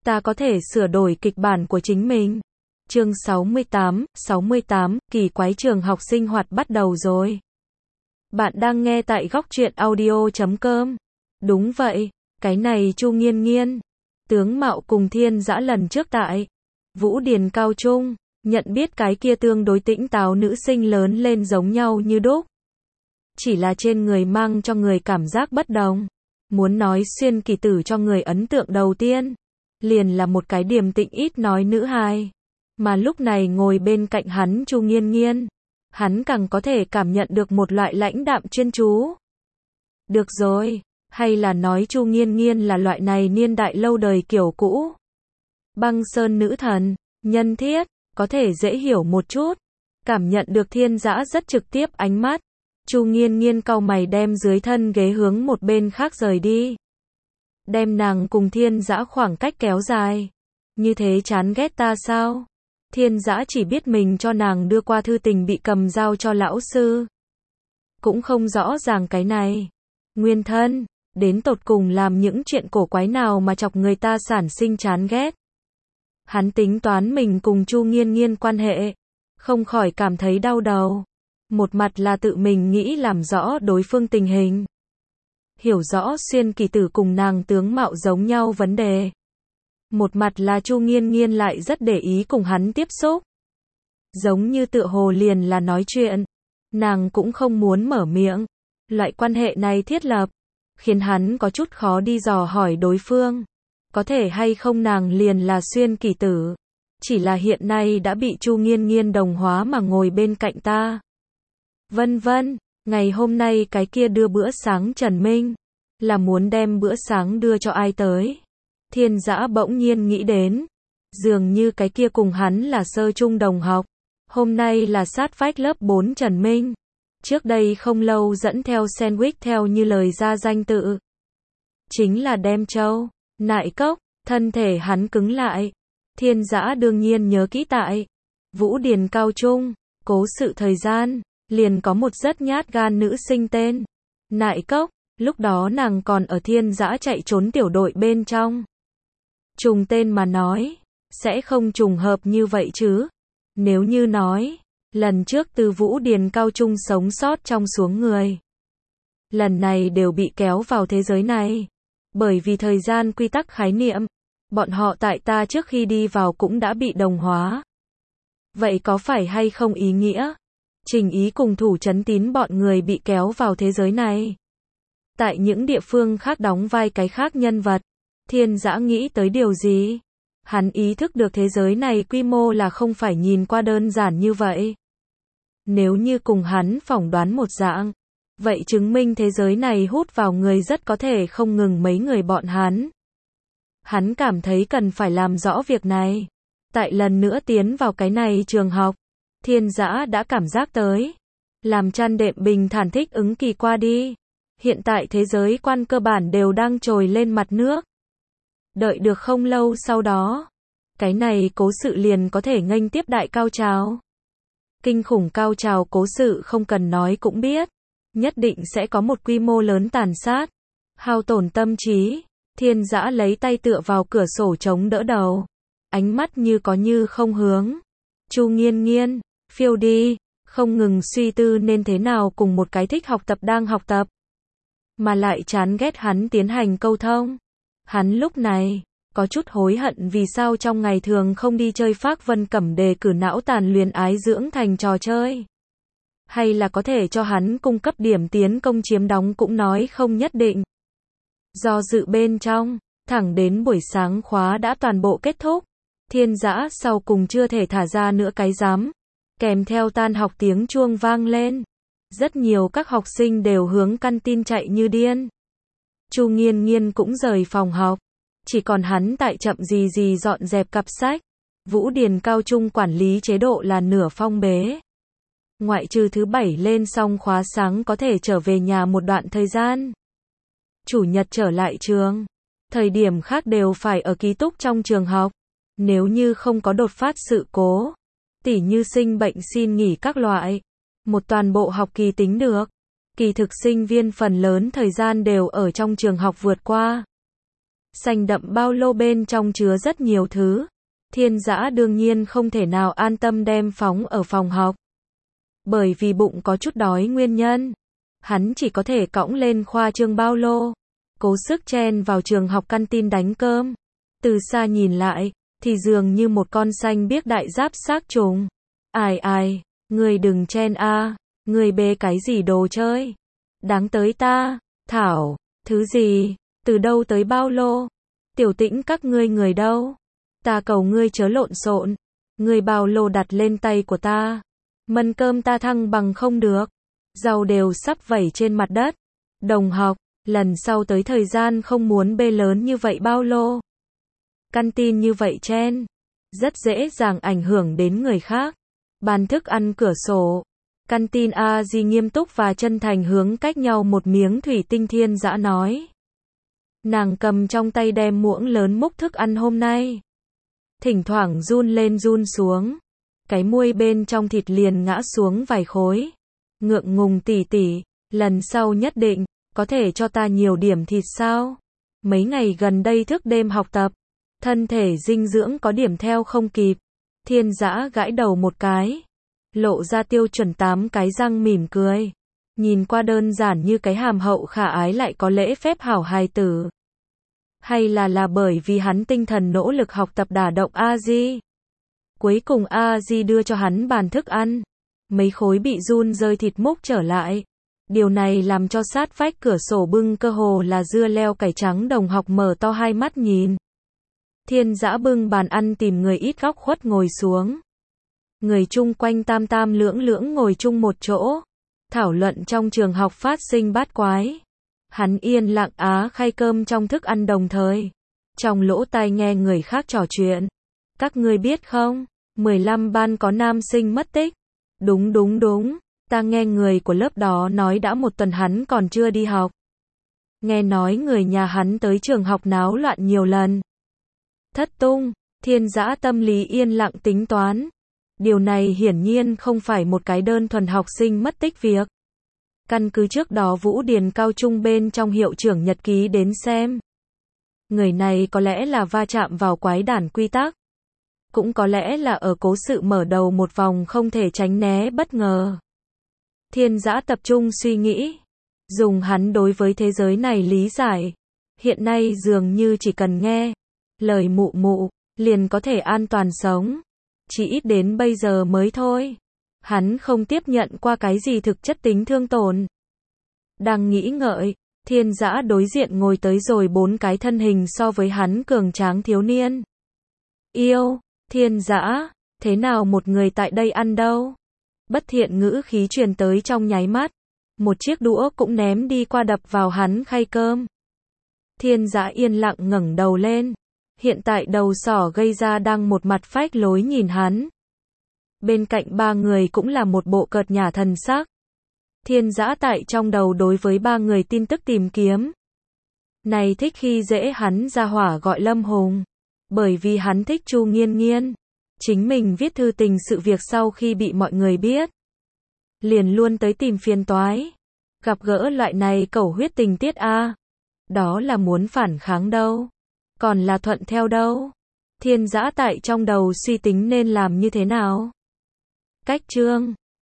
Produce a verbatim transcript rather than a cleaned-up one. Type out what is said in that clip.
ta có thể sửa đổi kịch bản của chính mình. Chương sáu mươi tám, sáu mươi tám, kỳ quái trường học sinh hoạt bắt đầu rồi. Bạn đang nghe tại góc truyện audio chấm com. Đúng vậy, cái này Chu Nghiên Nghiên. Tướng mạo cùng Thiên Dã lần trước tại Vũ Điền Cao Trung, nhận biết cái kia tương đối tĩnh táo nữ sinh lớn lên giống nhau như đúc. Chỉ là trên người mang cho người cảm giác bất đồng. Muốn nói Xuyên Kỳ Tử cho người ấn tượng đầu tiên, liền là một cái điềm tĩnh ít nói nữ hài. Mà lúc này ngồi bên cạnh hắn Chu Nghiên Nghiên, hắn càng có thể cảm nhận được một loại lãnh đạm chuyên chú. Được rồi, hay là nói Chu Nghiên Nghiên là loại này niên đại lâu đời kiểu cũ. Băng sơn nữ thần, nhân thiết, có thể dễ hiểu một chút. Cảm nhận được Thiên Dã rất trực tiếp ánh mắt. Chu Nghiên Nghiên cau mày đem dưới thân ghế hướng một bên khác rời đi. Đem nàng cùng Thiên Dã khoảng cách kéo dài. Như thế chán ghét ta sao? Thiên Dã chỉ biết mình cho nàng đưa qua thư tình bị cầm giao cho lão sư. Cũng không rõ ràng cái này. Nguyên thân, đến tột cùng làm những chuyện cổ quái nào mà chọc người ta sản sinh chán ghét. Hắn tính toán mình cùng Chu Nghiên Nghiên quan hệ, không khỏi cảm thấy đau đầu. Một mặt là tự mình nghĩ làm rõ đối phương tình hình. Hiểu rõ Xuyên Kỳ Tử cùng nàng tướng mạo giống nhau vấn đề. Một mặt là Chu Nghiên Nghiên lại rất để ý cùng hắn tiếp xúc. Giống như tựa hồ liền là nói chuyện. Nàng cũng không muốn mở miệng. Loại quan hệ này thiết lập, khiến hắn có chút khó đi dò hỏi đối phương. Có thể hay không nàng liền là Xuyên Kỳ Tử. Chỉ là hiện nay đã bị Chu Nghiên Nghiên đồng hóa mà ngồi bên cạnh ta. Vân vân, ngày hôm nay cái kia đưa bữa sáng Trần Minh, là muốn đem bữa sáng đưa cho ai tới? Thiên Dã bỗng nhiên nghĩ đến, dường như cái kia cùng hắn là sơ trung đồng học, hôm nay là sát vách lớp bốn Trần Minh. Trước đây không lâu dẫn theo sandwich theo như lời ra danh tự. Chính là đem châu, nại cốc, thân thể hắn cứng lại. Thiên Dã đương nhiên nhớ kỹ tại Vũ Điền Cao Trung, cố sự thời gian. Liền có một rất nhát gan nữ sinh tên Nại Cốc, lúc đó nàng còn ở Thiên Dã chạy trốn tiểu đội bên trong. Trùng tên mà nói, sẽ không trùng hợp như vậy chứ. Nếu như nói, lần trước từ Vũ Điền Cao Trung sống sót trong xuống người. Lần này đều bị kéo vào thế giới này. Bởi vì thời gian quy tắc khái niệm, bọn họ tại ta trước khi đi vào cũng đã bị đồng hóa. Vậy có phải hay không ý nghĩa? Trình Ý cùng Thủ Chấn Tín bọn người bị kéo vào thế giới này. Tại những địa phương khác đóng vai cái khác nhân vật. Thiên Dã nghĩ tới điều gì? Hắn ý thức được thế giới này quy mô là không phải nhìn qua đơn giản như vậy. Nếu như cùng hắn phỏng đoán một dạng, vậy chứng minh thế giới này hút vào người rất có thể không ngừng mấy người bọn hắn. Hắn cảm thấy cần phải làm rõ việc này. Tại lần nữa tiến vào cái này trường học, Thiên Dã đã cảm giác tới. Làm chăn đệm bình thản thích ứng kỳ qua đi. Hiện tại thế giới quan cơ bản đều đang trồi lên mặt nước. Đợi được không lâu sau đó, cái này cố sự liền có thể nghênh tiếp đại cao trào. Kinh khủng cao trào cố sự không cần nói cũng biết. Nhất định sẽ có một quy mô lớn tàn sát. Hao tổn tâm trí. Thiên Dã lấy tay tựa vào cửa sổ chống đỡ đầu. Ánh mắt như có như không hướng. Chu Nghiên Nghiên, phiêu đi, không ngừng suy tư nên thế nào cùng một cái thích học tập đang học tập. Mà lại chán ghét hắn tiến hành câu thông. Hắn lúc này, có chút hối hận vì sao trong ngày thường không đi chơi Phác Vân Cẩm đề cử não tàn luyện ái dưỡng thành trò chơi. Hay là có thể cho hắn cung cấp điểm tiến công chiếm đóng cũng nói không nhất định. Do dự bên trong, thẳng đến buổi sáng khóa đã toàn bộ kết thúc. Thiên Dã sau cùng chưa thể thả ra nữa cái rắm. Kèm theo tan học tiếng chuông vang lên. Rất nhiều các học sinh đều hướng căn tin chạy như điên. Chu Nghiên Nghiên cũng rời phòng học. Chỉ còn hắn tại chậm gì gì dọn dẹp cặp sách. Vũ Điền Cao Trung quản lý chế độ là nửa phong bế. Ngoại trừ thứ bảy lên xong khóa sáng có thể trở về nhà một đoạn thời gian. Chủ nhật trở lại trường. Thời điểm khác đều phải ở ký túc trong trường học. Nếu như không có đột phát sự cố, tỉ như sinh bệnh xin nghỉ các loại, một toàn bộ học kỳ tính được. Kỳ thực sinh viên phần lớn thời gian đều ở trong trường học vượt qua. xanh đậm bao lô bên trong chứa rất nhiều thứ. Thiên Dã đương nhiên không thể nào an tâm đem phóng ở phòng học. Bởi vì bụng có chút đói nguyên nhân, hắn chỉ có thể cõng lên khoa trương bao lô, cố sức chen vào trường học canteen đánh cơm. Từ xa nhìn lại, thì dường như một con xanh biếc đại giáp xác trùng. Ai ai, người đừng chen a, người bê cái gì đồ chơi? Đáng tới ta, Thảo, thứ gì, từ đâu tới bao lô? Tiểu Tĩnh các ngươi người đâu? Ta cầu ngươi chớ lộn xộn, người bao lô đặt lên tay của ta. Mần cơm ta thăng bằng không được, rau đều sắp vẩy trên mặt đất. Đồng học, lần sau tới thời gian không muốn bê lớn như vậy bao lô. Canteen như vậy chen, rất dễ dàng ảnh hưởng đến người khác. Bàn thức ăn cửa sổ. Canteen A Di nghiêm túc và chân thành hướng cách nhau một miếng thủy tinh. Thiên Dã nói. Nàng cầm trong tay đem muỗng lớn múc thức ăn hôm nay. Thỉnh thoảng run lên run xuống. Cái muôi bên trong thịt liền ngã xuống vài khối. Ngượng ngùng tỉ tỉ, lần sau nhất định, có thể cho ta nhiều điểm thịt sao? Mấy ngày gần đây thức đêm học tập, thân thể dinh dưỡng có điểm theo không kịp. Thiên Dã gãi đầu một cái, lộ ra tiêu chuẩn tám cái răng mỉm cười. Nhìn qua đơn giản như cái hàm hậu khả ái lại có lễ phép hảo hài tử. Hay là là bởi vì hắn tinh thần nỗ lực học tập đả động A Di. Cuối cùng A Di đưa cho hắn bàn thức ăn. Mấy khối bị run rơi thịt múc trở lại. Điều này làm cho sát vách cửa sổ bưng cơ hồ là dưa leo cải trắng đồng học mở to hai mắt nhìn. Thiên Dã bưng bàn ăn tìm người ít góc khuất ngồi xuống. Người chung quanh tam tam lưỡng lưỡng ngồi chung một chỗ. Thảo luận trong trường học phát sinh bát quái. Hắn yên lặng á khay cơm trong thức ăn đồng thời. Trong lỗ tai nghe người khác trò chuyện. Các ngươi biết không, mười lăm ban có nam sinh mất tích. Đúng đúng đúng, ta nghe người của lớp đó nói đã một tuần hắn còn chưa đi học. Nghe nói người nhà hắn tới trường học náo loạn nhiều lần. Thất tung, Thiên Dã tâm lý yên lặng tính toán. Điều này hiển nhiên không phải một cái đơn thuần học sinh mất tích việc. Căn cứ trước đó Vũ Điền cao trung bên trong hiệu trưởng nhật ký đến xem. Người này có lẽ là va chạm vào quái đản quy tắc. Cũng có lẽ là ở cố sự mở đầu một vòng không thể tránh né bất ngờ. Thiên Dã tập trung suy nghĩ. Dùng hắn đối với thế giới này lý giải. Hiện nay dường như chỉ cần nghe lời mụ mụ, liền có thể an toàn sống. Chỉ ít đến bây giờ mới thôi. Hắn không tiếp nhận qua cái gì thực chất tính thương tổn. Đang nghĩ ngợi, Thiên Dã đối diện ngồi tới rồi bốn cái thân hình so với hắn cường tráng thiếu niên. Yêu, Thiên Dã, thế nào một người tại đây ăn đâu? Bất thiện ngữ khí truyền tới trong nháy mắt. Một chiếc đũa cũng ném đi qua đập vào hắn khay cơm. Thiên Dã yên lặng ngẩng đầu lên. Hiện tại đầu sỏ gây ra đang một mặt phách lối nhìn hắn. Bên cạnh ba người cũng là một bộ cợt nhả thần sắc. Thiên Dã tại trong đầu đối với ba người tin tức tìm kiếm. Này thích khi dễ hắn ra hỏa gọi Lâm Hùng. Bởi vì hắn thích Chu Nghiên Nghiên. Chính mình viết thư tình sự việc sau khi bị mọi người biết. Liền luôn tới tìm phiền toái. Gặp gỡ loại này cẩu huyết tình tiết a, đó là muốn phản kháng đâu. Còn là thuận theo đâu. Thiên Dã tại trong đầu suy tính nên làm như thế nào. Cách chương